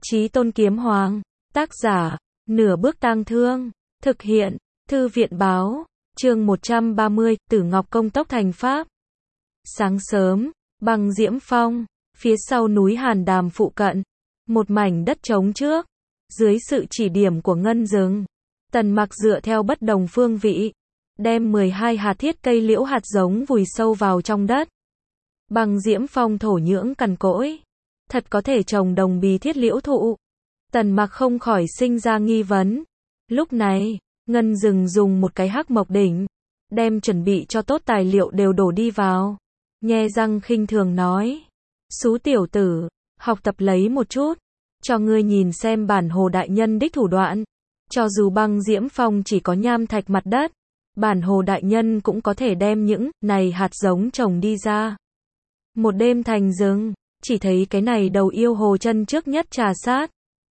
Chí Tôn Kiếm Hoàng, tác giả, Nửa Bước Tang Thương, thực hiện, Thư viện Báo, chương 130, Tử Ngọc Công Tốc Thành Pháp. Sáng sớm, Băng Diễm Phong, phía sau núi Hàn Đàm phụ cận, một mảnh đất trống trước, dưới sự chỉ điểm của Ngân Dừng, Tần Mặc dựa theo bất đồng phương vị, đem 12 hạt thiết cây liễu hạt giống vùi sâu vào trong đất. Băng Diễm Phong thổ nhưỡng cằn cỗi, thật có thể trồng đồng bì thiết liễu thụ. Tần Mặc không khỏi sinh ra nghi vấn. Lúc này, Ngân Dừng dùng một cái hắc mộc đỉnh, đem chuẩn bị cho tốt tài liệu đều đổ đi vào. Nhe răng khinh thường nói: "Xú tiểu tử, học tập lấy một chút, cho ngươi nhìn xem bản Hồ đại nhân đích thủ đoạn. Cho dù Băng Diễm Phong chỉ có nham thạch mặt đất, bản Hồ đại nhân cũng có thể đem những này hạt giống trồng đi ra." Một đêm thành rừng, chỉ thấy cái này đầu yêu hồ chân trước nhất trà sát,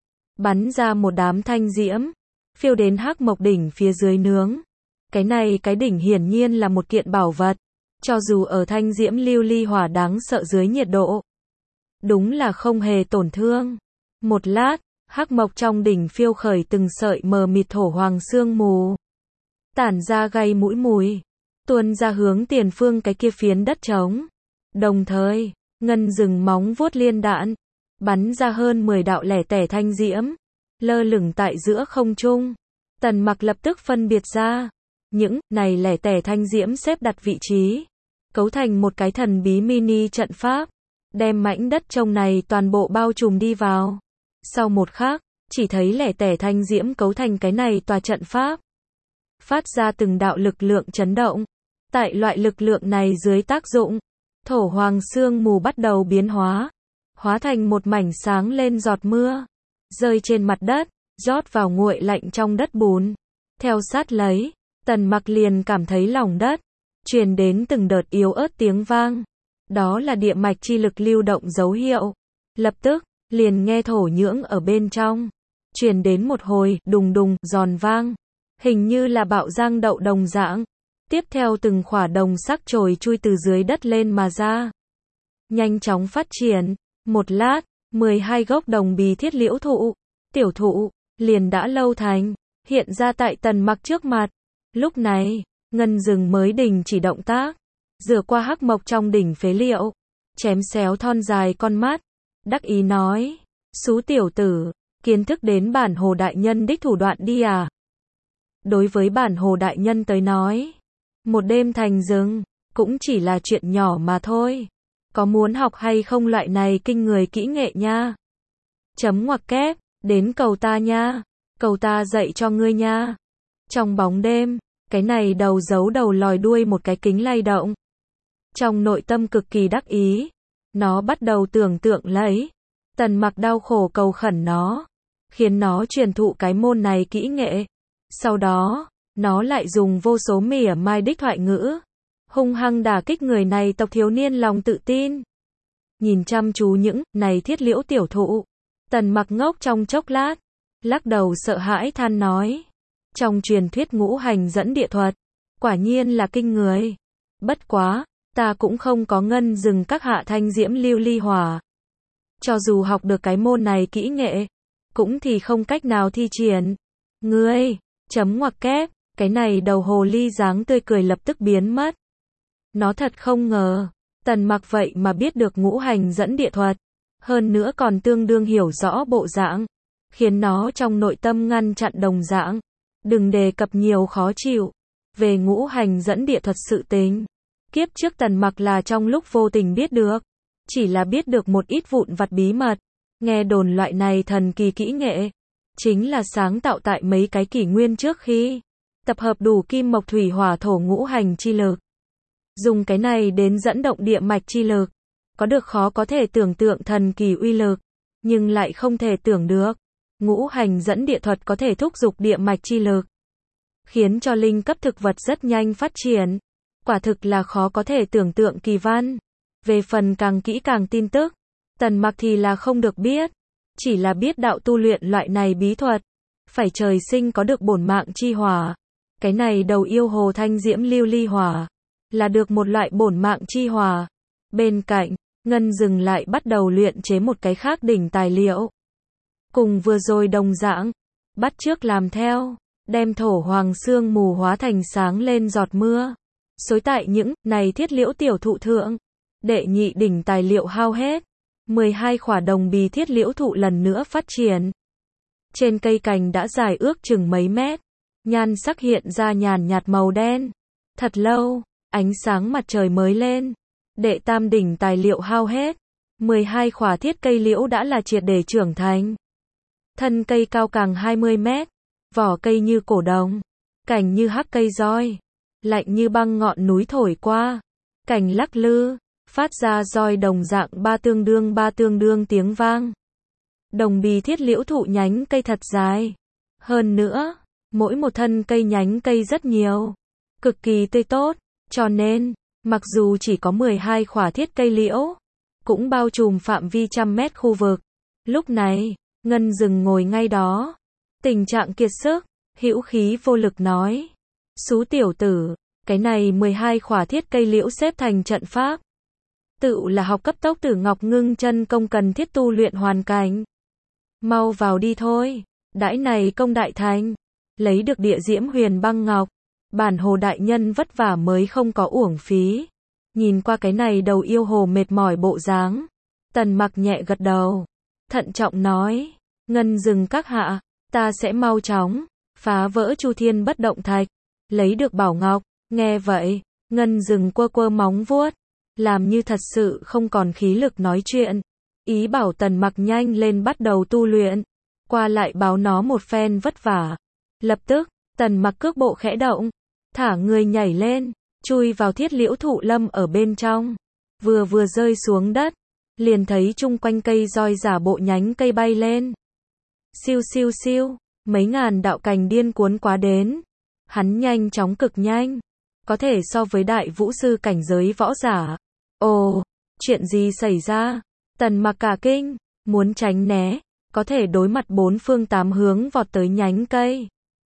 bắn ra một đám thanh diễm, phiêu đến hắc mộc đỉnh phía dưới nướng. Cái này cái đỉnh hiển nhiên là một kiện bảo vật, cho dù ở thanh diễm lưu ly hỏa đáng sợ dưới nhiệt độ, đúng là không hề tổn thương. Một lát, hắc mộc trong đỉnh phiêu khởi từng sợi mờ mịt thổ hoàng sương mù, tản ra gây mũi mùi, tuôn ra hướng tiền phương cái kia phiến đất trống. Đồng thời, Ngân Dừng móng vuốt liên đạn, bắn ra hơn 10 đạo lẻ tẻ thanh diễm, lơ lửng tại giữa không trung. Tần Mặc lập tức phân biệt ra, những này lẻ tẻ thanh diễm xếp đặt vị trí, cấu thành một cái thần bí mini trận pháp, đem mảnh đất trông này toàn bộ bao trùm đi vào. Sau một khắc, chỉ thấy lẻ tẻ thanh diễm cấu thành cái này tòa trận pháp, phát ra từng đạo lực lượng chấn động. Tại loại lực lượng này dưới tác dụng, thổ hoàng sương mù bắt đầu biến hóa, hóa thành một mảnh sáng lên giọt mưa, rơi trên mặt đất, rót vào nguội lạnh trong đất bùn. Theo sát lấy, Tần Mặc liền cảm thấy lòng đất truyền đến từng đợt yếu ớt tiếng vang. Đó là địa mạch chi lực lưu động dấu hiệu. Lập tức, liền nghe thổ nhưỡng ở bên trong truyền đến một hồi đùng đùng giòn vang, hình như là bạo giang đậu đồng dạng. Tiếp theo từng khỏa đồng sắc chồi chui từ dưới đất lên mà ra, nhanh chóng phát triển. Một lát, 12 gốc đồng bì thiết liễu thụ, tiểu thụ, liền đã lâu thành, hiện ra tại Tần Mặc trước mặt. Lúc này, Ngân Dừng mới đình chỉ động tác, rửa qua hắc mộc trong đỉnh phế liệu, chém xéo thon dài con mắt, đắc ý nói: "Xú tiểu tử, kiến thức đến bản Hồ đại nhân đích thủ đoạn đi à?" Đối với bản Hồ đại nhân tới nói, một đêm thành rừng, cũng chỉ là chuyện nhỏ mà thôi. Có muốn học hay không loại này kinh người kỹ nghệ nha? Chấm ngoặc kép, đến cầu ta nha. Cầu ta dạy cho ngươi nha. Trong bóng đêm, cái này đầu giấu đầu lòi đuôi một cái kính lay động. Trong nội tâm cực kỳ đắc ý, nó bắt đầu tưởng tượng lấy Tần Mặc đau khổ cầu khẩn nó, khiến nó truyền thụ cái môn này kỹ nghệ. Sau đó, nó lại dùng vô số mỉa mai đích thoại ngữ, hung hăng đả kích người này tộc thiếu niên lòng tự tin. Nhìn chăm chú những này thiết liễu tiểu thụ, Tần Mặc ngốc trong chốc lát, lắc đầu sợ hãi than nói: "Trong truyền thuyết ngũ hành dẫn địa thuật, quả nhiên là kinh người. Bất quá, ta cũng không có Ngân Dừng các hạ thanh diễm lưu ly hỏa. Cho dù học được cái môn này kỹ nghệ, cũng thì không cách nào thi triển. Ngươi, chấm ngoặc kép." Cái này đầu hồ ly dáng tươi cười lập tức biến mất. Nó thật không ngờ, Tần Mặc vậy mà biết được ngũ hành dẫn địa thuật, hơn nữa còn tương đương hiểu rõ bộ dạng, khiến nó trong nội tâm ngăn chặn đồng dạng, đừng đề cập nhiều khó chịu. Về ngũ hành dẫn địa thuật sự tình, kiếp trước Tần Mặc là trong lúc vô tình biết được, chỉ là biết được một ít vụn vặt bí mật. Nghe đồn loại này thần kỳ kỹ nghệ, chính là sáng tạo tại mấy cái kỷ nguyên trước khi tập hợp đủ kim mộc thủy hỏa thổ ngũ hành chi lực, dùng cái này đến dẫn động địa mạch chi lực, có được khó có thể tưởng tượng thần kỳ uy lực, nhưng lại không thể tưởng được, ngũ hành dẫn địa thuật có thể thúc giục địa mạch chi lực, khiến cho linh cấp thực vật rất nhanh phát triển. Quả thực là khó có thể tưởng tượng kỳ văn. Về phần càng kỹ càng tin tức, Tần Mặc thì là không được biết, chỉ là biết đạo tu luyện loại này bí thuật, phải trời sinh có được bổn mạng chi hỏa. Cái này đầu yêu hồ thanh diễm lưu ly hỏa, là được một loại bổn mạng chi hỏa. Bên cạnh, Ngân Dừng lại bắt đầu luyện chế một cái khác đỉnh tài liệu. cùng vừa rồi đồng dạng, bắt chước làm theo, đem thổ hoàng sương mù hóa thành sáng lên giọt mưa. Xối tại những này thiết liễu tiểu thụ thượng, đệ nhị đỉnh tài liệu hao hết, 12 khỏa đồng bì thiết liễu thụ lần nữa phát triển. Trên cây cành đã dài ước chừng mấy mét, nhan sắc hiện ra nhàn nhạt màu đen. Thật lâu, ánh sáng mặt trời mới lên, đệ tam đỉnh tài liệu hao hết, 12 khỏa thiết cây liễu đã là triệt để trưởng thành. Thân cây cao càng 20 mét, vỏ cây như cổ đồng, cành như hắc cây roi, lạnh như băng ngọn núi thổi qua, cành lắc lư, phát ra roi đồng dạng ba tương đương tiếng vang. Đồng bì thiết liễu thụ nhánh cây thật dài. Hơn nữa, mỗi một thân cây nhánh cây rất nhiều, cực kỳ tươi tốt, cho nên, mặc dù chỉ có 12 khỏa thiết cây liễu, cũng bao trùm phạm vi trăm mét khu vực. Lúc này, Ngân Dừng ngồi ngay đó, tình trạng kiệt sức, hữu khí vô lực nói. Xú tiểu tử, cái này 12 khỏa thiết cây liễu xếp thành trận pháp. Tự là học cấp tốc Tử Ngọc Ngưng Chân Công cần thiết tu luyện hoàn cảnh. Mau vào đi thôi, đãi này công đại thành, lấy được địa diễm huyền băng ngọc, bản hồ đại nhân vất vả mới không có uổng phí. Nhìn qua cái này đầu yêu hồ mệt mỏi bộ dáng, Tần Mặc nhẹ gật đầu, thận trọng nói, Ngân Dừng các hạ, ta sẽ mau chóng phá vỡ Chu Thiên bất động thạch, lấy được bảo ngọc. Nghe vậy, Ngân Dừng quơ quơ móng vuốt, làm như thật sự không còn khí lực nói chuyện, ý bảo Tần Mặc nhanh lên bắt đầu tu luyện, qua lại báo nó một phen vất vả. Lập tức, Tần Mặc cước bộ khẽ động, thả người nhảy lên, chui vào thiết liễu thụ lâm ở bên trong. Vừa rơi xuống đất, liền thấy chung quanh cây roi giả bộ nhánh cây bay lên. Siêu siêu siêu, mấy ngàn đạo cành điên cuốn quá đến. Hắn nhanh chóng cực nhanh, có thể so với đại vũ sư cảnh giới võ giả. Ồ, chuyện gì xảy ra? Tần Mặc cả kinh, muốn tránh né, có thể đối mặt bốn phương tám hướng vọt tới nhánh cây.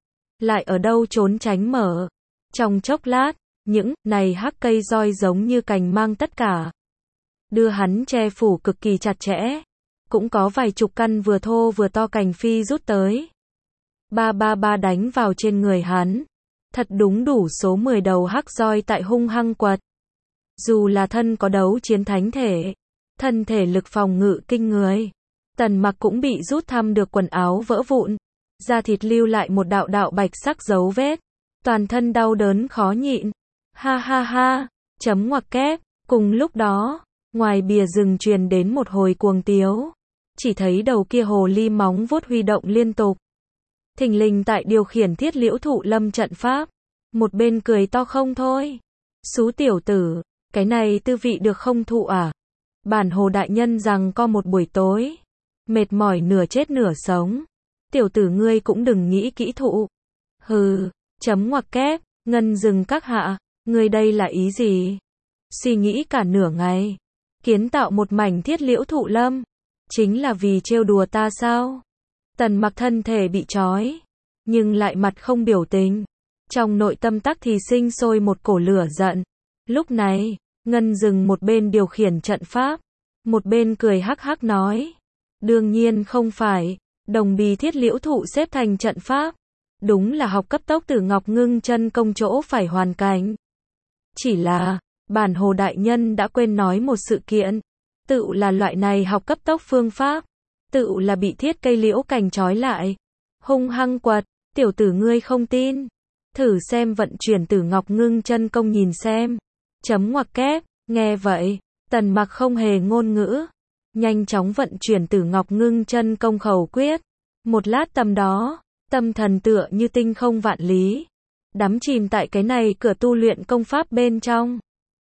Lại ở đâu trốn tránh mở. Trong chốc lát, những này hắc cây roi giống như cành mang tất cả, đưa hắn che phủ cực kỳ chặt chẽ. Cũng có vài chục căn vừa thô vừa to cành phi rút tới. Ba đánh vào trên người hắn. Thật đúng đủ số 10 đầu hắc roi tại hung hăng quật. Dù là thân có đấu chiến thánh thể, thân thể lực phòng ngự kinh người, Tần Mặc cũng bị rút thăm được quần áo vỡ vụn, da thịt lưu lại một đạo đạo bạch sắc dấu vết, toàn thân đau đớn khó nhịn. Ha ha ha, chấm ngoặc kép. Cùng lúc đó, ngoài bìa rừng truyền đến một hồi cuồng tiếu, chỉ thấy đầu kia hồ ly móng vuốt huy động liên tục, thình lình tại điều khiển thiết liễu thụ lâm trận pháp, một bên cười to không thôi. Xú tiểu tử, cái này tư vị được không thụ à? Bản hồ đại nhân rằng co một buổi tối, mệt mỏi nửa chết nửa sống, tiểu tử ngươi cũng đừng nghĩ kỹ thụ. Hừ, chấm ngoặc kép. Ngân Dừng các hạ, ngươi đây là ý gì? Suy nghĩ cả nửa ngày, kiến tạo một mảnh thiết liễu thụ lâm, chính là vì trêu đùa ta sao? Tần Mặc thân thể bị trói, nhưng lại mặt không biểu tình, trong nội tâm tắc thì sinh sôi một cổ lửa giận. Lúc này, Ngân Dừng một bên điều khiển trận pháp, một bên cười hắc hắc nói, đương nhiên không phải, đồng bì thiết liễu thụ xếp thành trận pháp, đúng là học cấp tốc Tử Ngọc Ngưng Chân Công chỗ phải hoàn cảnh. Chỉ là, bản hồ đại nhân đã quên nói một sự kiện, tự là loại này học cấp tốc phương pháp, tự là bị thiết cây liễu cành trói lại, hung hăng quật. Tiểu tử ngươi không tin, thử xem vận chuyển Tử Ngọc Ngưng Chân Công nhìn xem. Chấm ngoặc kép. Nghe vậy, Tần Mặc không hề ngôn ngữ, nhanh chóng vận chuyển Tử Ngọc Ngưng Chân Công khẩu quyết. Một lát tầm đó, tâm thần tựa như tinh không vạn lý, đắm chìm tại cái này cửa tu luyện công pháp bên trong.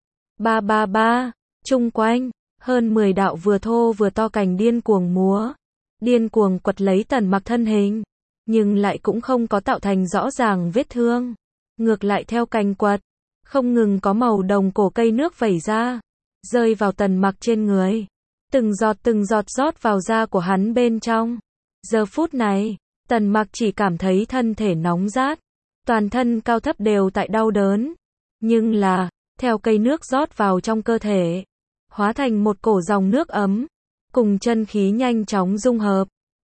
Ba, chung quanh, hơn 10 đạo vừa thô vừa to cành điên cuồng múa, điên cuồng quật lấy Tần Mặc thân hình, nhưng lại cũng không có tạo thành rõ ràng vết thương. Ngược lại theo cành quật, không ngừng có màu đồng cổ cây nước vẩy ra, rơi vào Tần Mặc trên người, từng giọt rót vào da của hắn bên trong. Giờ phút này, Tần Mặc chỉ cảm thấy thân thể nóng rát, toàn thân cao thấp đều tại đau đớn. Nhưng là, theo cây nước rót vào trong cơ thể, hóa thành một cổ dòng nước ấm, cùng chân khí nhanh chóng dung hợp,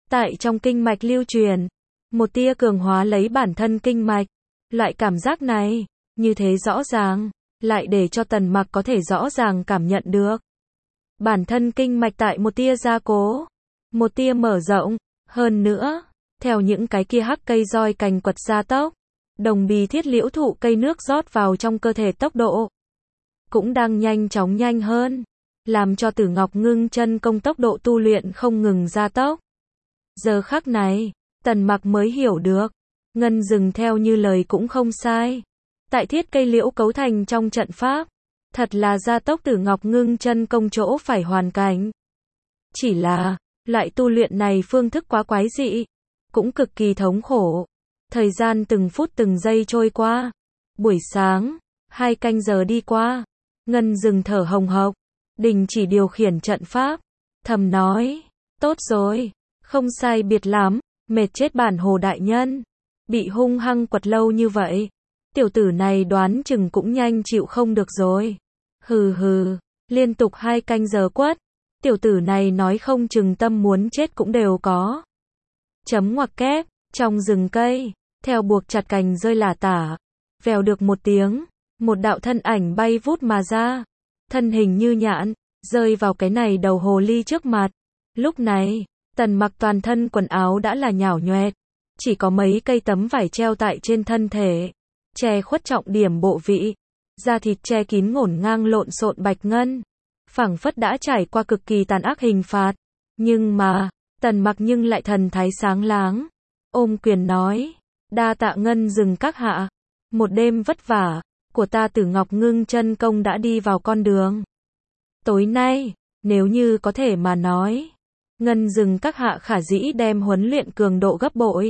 Tại trong kinh mạch lưu truyền, một tia cường hóa lấy bản thân kinh mạch. Loại cảm giác này, như thế rõ ràng, lại để cho Tần Mặc có thể rõ ràng cảm nhận được. Bản thân kinh mạch tại một tia gia cố, một tia mở rộng, hơn nữa, theo những cái kia hắc cây roi cành quật gia tốc, đồng bì thiết liễu thụ cây nước rót vào trong cơ thể tốc độ cũng đang nhanh chóng nhanh hơn, làm cho Tử Ngọc Ngưng Chân Công tốc độ tu luyện không ngừng gia tốc. Giờ khắc này, Tần Mặc mới hiểu được, Ngân Dừng theo như lời cũng không sai. Tại thiết cây liễu cấu thành trong trận pháp, thật là gia tốc Tử Ngọc Ngưng Chân Công chỗ phải hoàn cảnh. Chỉ là, loại tu luyện này phương thức quá quái dị, cũng cực kỳ thống khổ. Thời gian từng phút từng giây trôi qua. Buổi sáng, 2 canh giờ đi qua, Ngân Dừng thở hồng hộc, đình chỉ điều khiển trận pháp, thầm nói, tốt rồi, không sai biệt lắm, mệt chết bản Hồ đại nhân. Bị hung hăng quật lâu như vậy, tiểu tử này đoán chừng cũng nhanh chịu không được rồi. Hừ hừ, liên tục 2 canh giờ quất, tiểu tử này nói không chừng tâm muốn chết cũng đều có. Chấm ngoặc kép, trong rừng cây, theo buộc chặt cành rơi lả tả, vèo được một tiếng, một đạo thân ảnh bay vút mà ra, thân hình như nhạn, rơi vào cái này đầu hồ ly trước mặt. Lúc này, Tần Mặc toàn thân quần áo đã là nhão nhoẹt, chỉ có mấy cây tấm vải treo tại trên thân thể, che khuất trọng điểm bộ vị, da thịt che kín ngổn ngang lộn xộn bạch ngân, phảng phất đã trải qua cực kỳ tàn ác hình phạt. Nhưng mà, Tần Mặc nhưng lại thần thái sáng láng, ôm quyền nói, đa tạ Ngân Dừng các hạ, một đêm vất vả của ta Tử Ngọc Ngưng Chân Công đã đi vào con đường. Tối nay, nếu như có thể mà nói, Ngân Dừng các hạ khả dĩ đem huấn luyện cường độ gấp bội.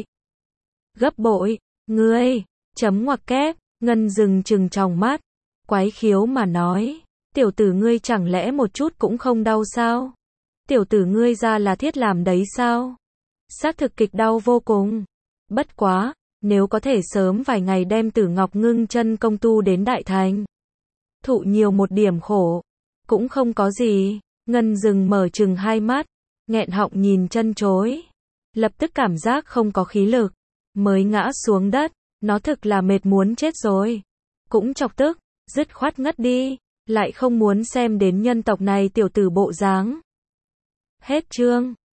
Gấp bội, ngươi, chấm ngoặc kép, Ngân Dừng trừng tròng mắt, quái khiếu mà nói, tiểu tử ngươi chẳng lẽ một chút cũng không đau sao? Tiểu tử ngươi ra là thiết làm đấy sao? Xác thực kịch đau vô cùng. Bất quá, nếu có thể sớm vài ngày đem Tử Ngọc Ngưng Chân Công tu đến đại thành, thụ nhiều một điểm khổ, cũng không có gì. Ngân Dừng mở trừng hai mắt, nghẹn họng nhìn chân chối, lập tức cảm giác không có khí lực, mới ngã xuống đất, nó thực là mệt muốn chết rồi, cũng chọc tức, dứt khoát ngất đi, lại không muốn xem đến nhân tộc này tiểu tử bộ dáng. Hết chương.